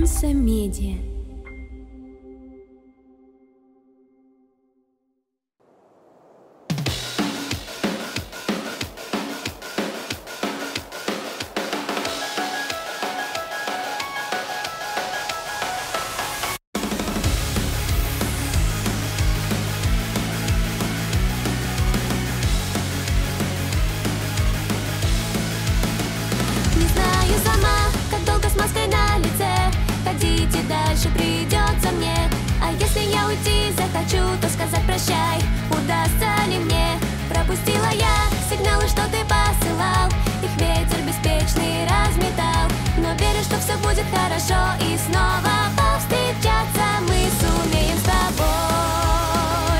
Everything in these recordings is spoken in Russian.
Альянса Медиа. Дальше придется мне. А если я уйти захочу, то сказать прощай удастся ли мне? Пропустила я сигналы, что ты посылал, их ветер беспечный разметал. Но верю, что все будет хорошо, и снова повстречаться мы сумеем с тобой.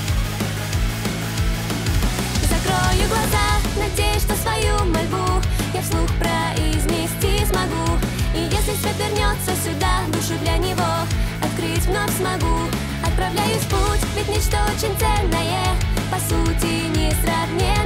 Закрою глаза, надеюсь, что свою мольбу я вслух произнести смогу. И если свет вернется сюда, душу для него открыть вновь смогу. Отправляюсь в путь, ведь нечто очень ценное, по сути, несравненное.